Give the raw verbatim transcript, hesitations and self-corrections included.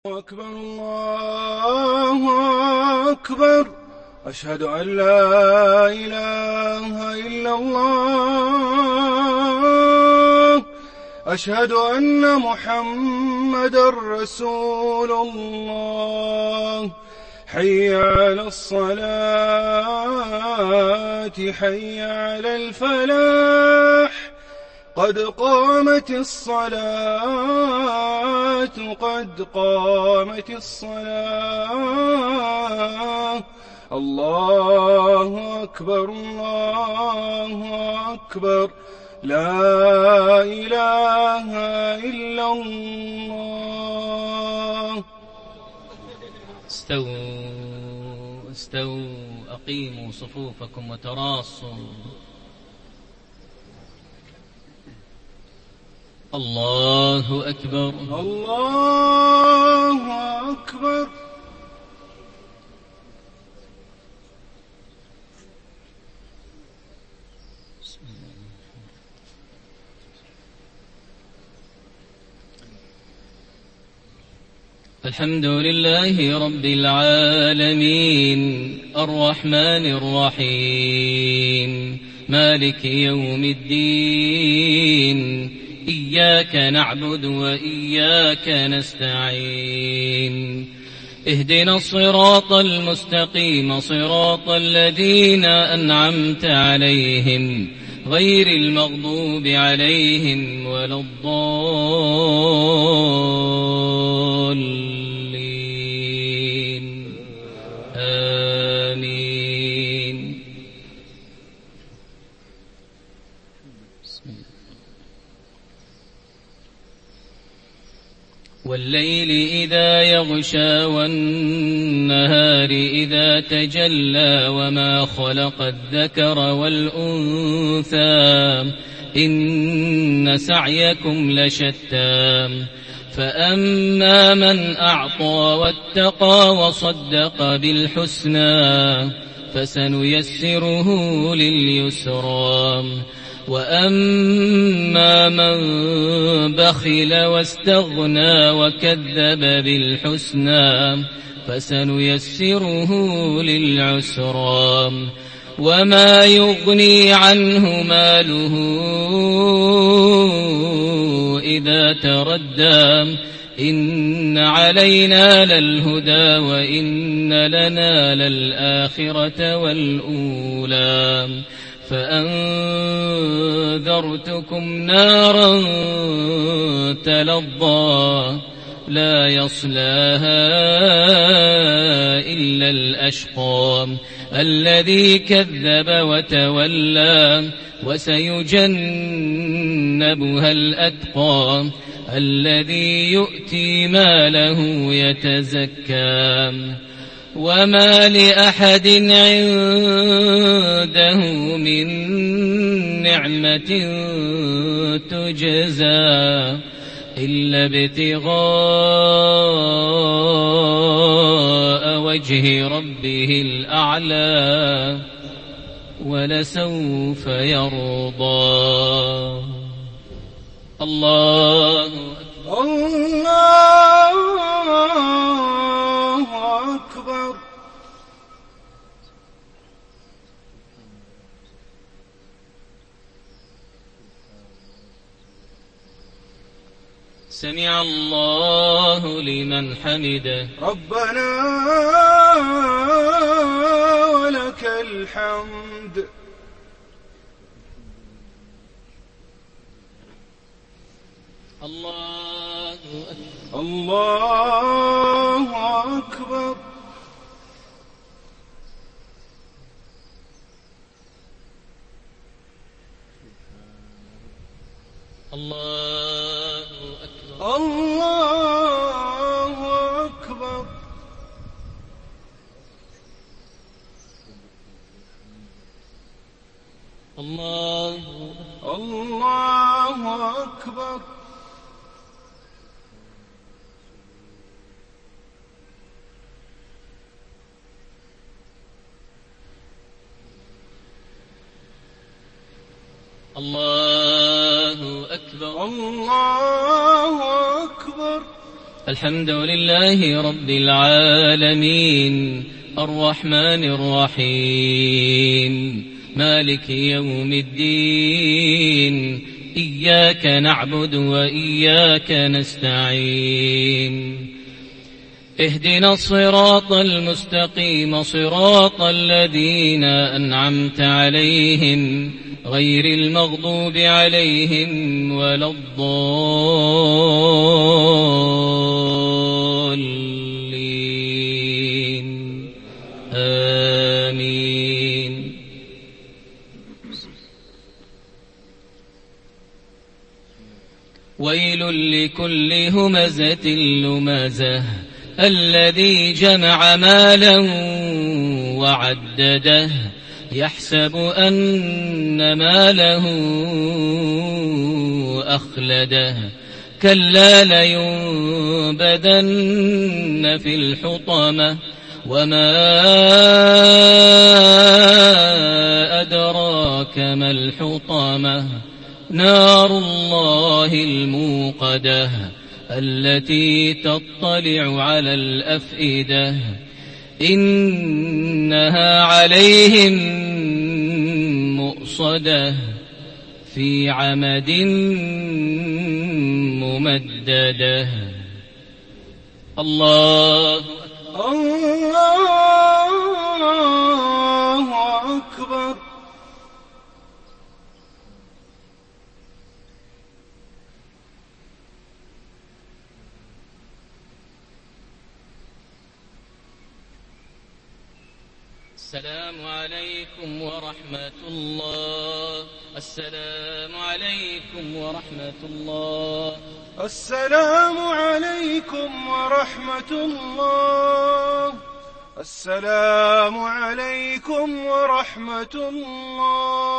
أكبر الله أكبر أشهد أن لا إله إلا الله أشهد أن محمدًا رسول الله حي على الصلاة حي على الفلاح قد قامت الصلاة قد قامت الصلاة الله أكبر الله أكبر لا إله إلا الله. استووا استووا أقيموا صفوفكم وتراصوا. الله أكبر الله أكبر. الحمد لله رب العالمين الرحمن الرحيم مالك يوم الدين إياك نعبد وإياك نستعين اهدنا الصراط المستقيم صراط الذين أنعمت عليهم غير المغضوب عليهم ولا الضالين آمين. والليل إذا يغشى والنهار إذا تجلى وما خلق الذكر والأنثى إن سعيكم لشتى فأما من أعطى واتقى وصدق بالحسنى فسنيسره لليسرى وأما من بخل واستغنى وكذب بالحسنى فسنيسره للعسرى وما يغني عنه ماله إذا تردى إن علينا للهدى وإن لنا للآخرة والأولى فأنذرتكم نارا تلظى لا يصلاها إلا الأشقى الذي كذب وتولى وسيجنبها الأتقى الذي يؤتي ماله يتزكى وما لأحد عنده من نعمة تجزى إلا ابتغاء وجه ربه الأعلى ولسوف يرضى. الله الله أكبر. سمع الله لمن حمده ربنا ولك الحمد. الله أكبر الله أكبر. الله أكبر الله أكبر. الله الله أكبر. الله أكبر الله أكبر. الحمد لله رب العالمين الرحمن الرحيم مالك يوم الدين إياك نعبد وإياك نستعين اهدنا الصراط المستقيم صراط الذين أنعمت عليهم غير المغضوب عليهم ولا الضالين آمين. ويل لكل همزة لمزة الذي جمع مالا وعدده يحسب أن ماله أخلده كلا لينبذن في الحطمة وما أدراك ما الحطمة نار الله الموقدة التي تطلع على الأفئدة إنها عليهم مؤصدة في عمد ممددة. الله الله أكبر. السلام عليكم ورحمة الله. السلام عليكم ورحمة الله. السلام عليكم ورحمة الله. السلام عليكم ورحمة الله.